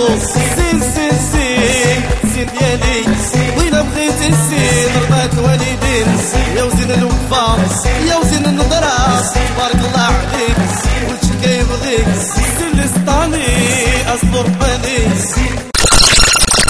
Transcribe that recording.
زين زين زين زين ديالي وين بغيتي الزين رضات الوالدين يا وزين الوفا يا وزين النظرة تبارك الله عليك ولدك كيبغيك زين السطاني اصل رباني